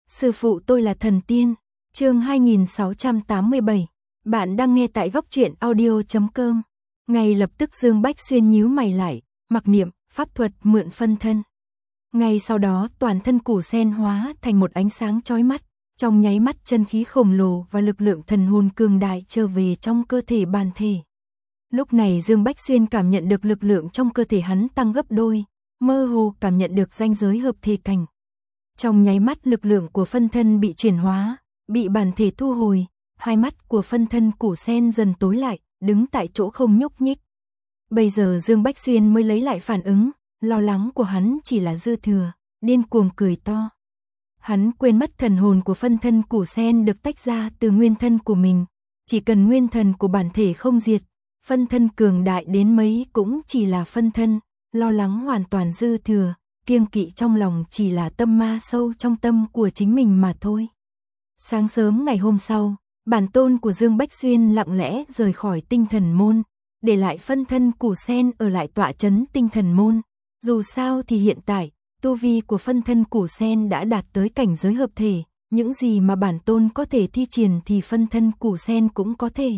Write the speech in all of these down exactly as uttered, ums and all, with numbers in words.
Sư phụ tôi là thần tiên. Chương hai nghìn sáu trăm tám mươi bảy. Bạn đang nghe tại góc truyện audio chấm com. Ngay lập tức Dương Bách Xuyên nhíu mày lại, mặc niệm, pháp thuật mượn phân thân. Ngay sau đó toàn thân củ sen hóa thành một ánh sáng chói mắt, trong nháy mắt chân khí khổng lồ và lực lượng thần hồn cường đại trở về trong cơ thể bản thể. Lúc này Dương Bách Xuyên cảm nhận được lực lượng trong cơ thể hắn tăng gấp đôi, mơ hồ cảm nhận được ranh giới hợp thể cảnh. Trong nháy mắt lực lượng của phân thân bị chuyển hóa, bị bản thể thu hồi, hai mắt của phân thân củ sen dần tối lại, đứng tại chỗ không nhúc nhích. Bây giờ Dương Bách Xuyên mới lấy lại phản ứng, lo lắng của hắn chỉ là dư thừa, điên cuồng cười to. Hắn quên mất thần hồn của phân thân củ sen được tách ra từ nguyên thân của mình, chỉ cần nguyên thần của bản thể không diệt, phân thân cường đại đến mấy cũng chỉ là phân thân, lo lắng hoàn toàn dư thừa, kiêng kỵ trong lòng chỉ là tâm ma sâu trong tâm của chính mình mà thôi. Sáng sớm ngày hôm sau, bản tôn của Dương Bách Xuyên lặng lẽ rời khỏi tinh thần môn, để lại phân thân củ sen ở lại tọa trấn tinh thần môn. Dù sao thì hiện tại, tu vi của phân thân củ sen đã đạt tới cảnh giới hợp thể, những gì mà bản tôn có thể thi triển thì phân thân củ sen cũng có thể.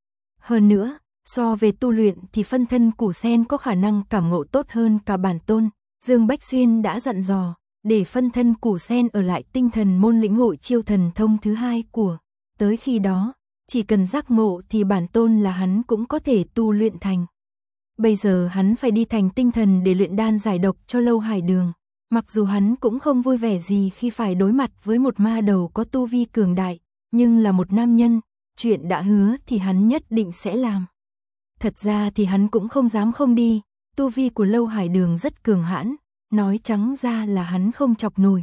Hơn nữa, so về tu luyện thì phân thân củ sen có khả năng cảm ngộ tốt hơn cả bản tôn. Dương Bách Xuyên đã dặn dò, để phân thân củ sen ở lại tinh thần môn lĩnh hội chiêu thần thông thứ hai của. Tới khi đó, chỉ cần giác ngộ thì bản tôn là hắn cũng có thể tu luyện thành. Bây giờ hắn phải đi thành tinh thần để luyện đan giải độc cho Lâu Hải Đường. Mặc dù hắn cũng không vui vẻ gì khi phải đối mặt với một ma đầu có tu vi cường đại, nhưng là một nam nhân, chuyện đã hứa thì hắn nhất định sẽ làm. Thật ra thì hắn cũng không dám không đi, tu vi của Lâu Hải Đường rất cường hãn, nói trắng ra là hắn không chọc nổi.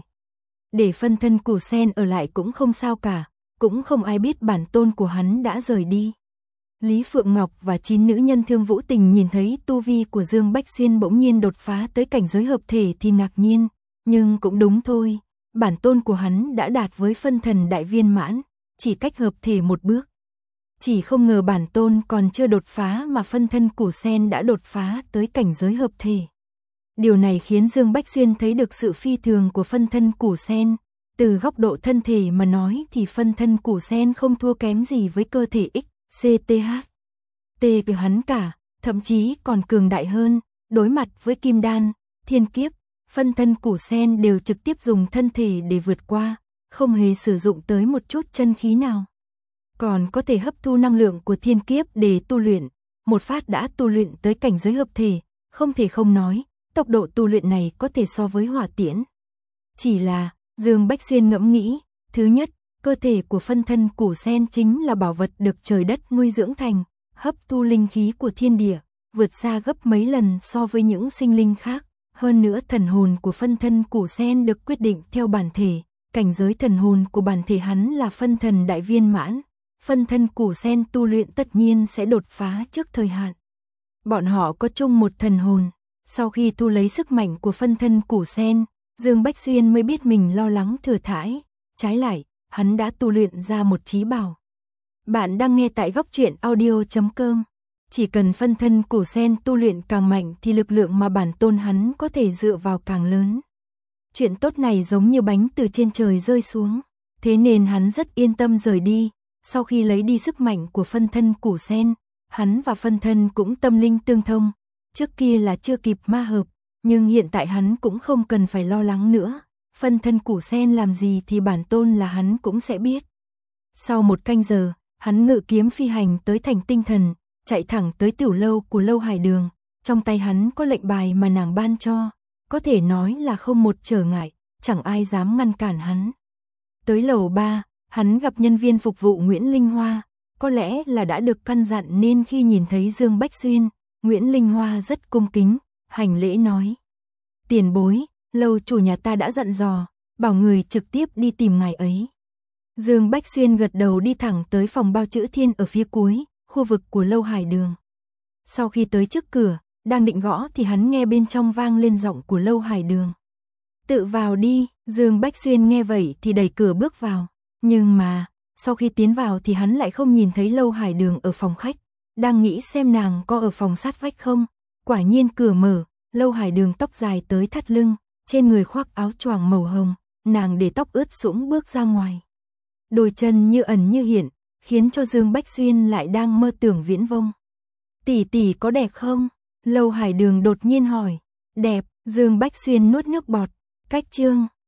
Để phân thân củ sen ở lại cũng không sao cả, cũng không ai biết bản tôn của hắn đã rời đi. Lý Phượng Ngọc và chín nữ nhân Thương Vũ Tình nhìn thấy tu vi của Dương Bách Xuyên bỗng nhiên đột phá tới cảnh giới hợp thể thì ngạc nhiên, nhưng cũng đúng thôi, bản tôn của hắn đã đạt với phân thần đại viên mãn, chỉ cách hợp thể một bước. Chỉ không ngờ bản tôn còn chưa đột phá mà phân thân củ sen đã đột phá tới cảnh giới hợp thể. Điều này khiến Dương Bách Xuyên thấy được sự phi thường của phân thân củ sen. Từ góc độ thân thể mà nói thì phân thân củ sen không thua kém gì với cơ thể X, C, T, H, T của hắn cả, thậm chí còn cường đại hơn. Đối mặt với kim đan, thiên kiếp, phân thân củ sen đều trực tiếp dùng thân thể để vượt qua, không hề sử dụng tới một chút chân khí nào. Còn có thể hấp thu năng lượng của thiên kiếp để tu luyện, một phát đã tu luyện tới cảnh giới hợp thể, không thể không nói, tốc độ tu luyện này có thể so với hỏa tiễn. Chỉ là, Dương Bách Xuyên ngẫm nghĩ, thứ nhất, cơ thể của phân thân củ sen chính là bảo vật được trời đất nuôi dưỡng thành, hấp thu linh khí của thiên địa, vượt xa gấp mấy lần so với những sinh linh khác. Hơn nữa thần hồn của phân thân củ sen được quyết định theo bản thể, cảnh giới thần hồn của bản thể hắn là phân thần đại viên mãn. Phân thân củ sen tu luyện tất nhiên sẽ đột phá trước thời hạn. Bọn họ có chung một thần hồn. Sau khi thu lấy sức mạnh của phân thân củ sen, Dương Bách Xuyên mới biết mình lo lắng thừa thãi. Trái lại, hắn đã tu luyện ra một chí bảo. Bạn đang nghe tại góc truyện audio chấm com. Chỉ cần phân thân củ sen tu luyện càng mạnh thì lực lượng mà bản tôn hắn có thể dựa vào càng lớn. Chuyện tốt này giống như bánh từ trên trời rơi xuống. Thế nên hắn rất yên tâm rời đi. Sau khi lấy đi sức mạnh của phân thân củ sen, hắn và phân thân cũng tâm linh tương thông. Trước kia là chưa kịp ma hợp, nhưng hiện tại hắn cũng không cần phải lo lắng nữa. Phân thân củ sen làm gì thì bản tôn là hắn cũng sẽ biết. Sau một canh giờ, hắn ngự kiếm phi hành tới thành tinh thần, chạy thẳng tới tiểu lâu của Lâu Hải Đường. Trong tay hắn có lệnh bài mà nàng ban cho, có thể nói là không một trở ngại, chẳng ai dám ngăn cản hắn. Tới lầu ba, hắn gặp nhân viên phục vụ Nguyễn Linh Hoa, có lẽ là đã được căn dặn nên khi nhìn thấy Dương Bách Xuyên, Nguyễn Linh Hoa rất cung kính, hành lễ nói. Tiền bối, lâu chủ nhà ta đã dặn dò, bảo người trực tiếp đi tìm ngài ấy. Dương Bách Xuyên gật đầu đi thẳng tới phòng bao chữ thiên ở phía cuối, khu vực của Lâu Hải Đường. Sau khi tới trước cửa, đang định gõ thì hắn nghe bên trong vang lên giọng của Lâu Hải Đường. Tự vào đi, Dương Bách Xuyên nghe vậy thì đẩy cửa bước vào. Nhưng mà, sau khi tiến vào thì hắn lại không nhìn thấy Lâu Hải Đường ở phòng khách. Đang nghĩ xem nàng có ở phòng sát vách không. Quả nhiên cửa mở, Lâu Hải Đường tóc dài tới thắt lưng, trên người khoác áo choàng màu hồng, nàng để tóc ướt sũng bước ra ngoài. Đôi chân như ẩn như hiện, khiến cho Dương Bách Xuyên lại đang mơ tưởng viễn vông. Tỷ tỷ có đẹp không? Lâu Hải Đường đột nhiên hỏi. Đẹp, Dương Bách Xuyên nuốt nước bọt. Cách chương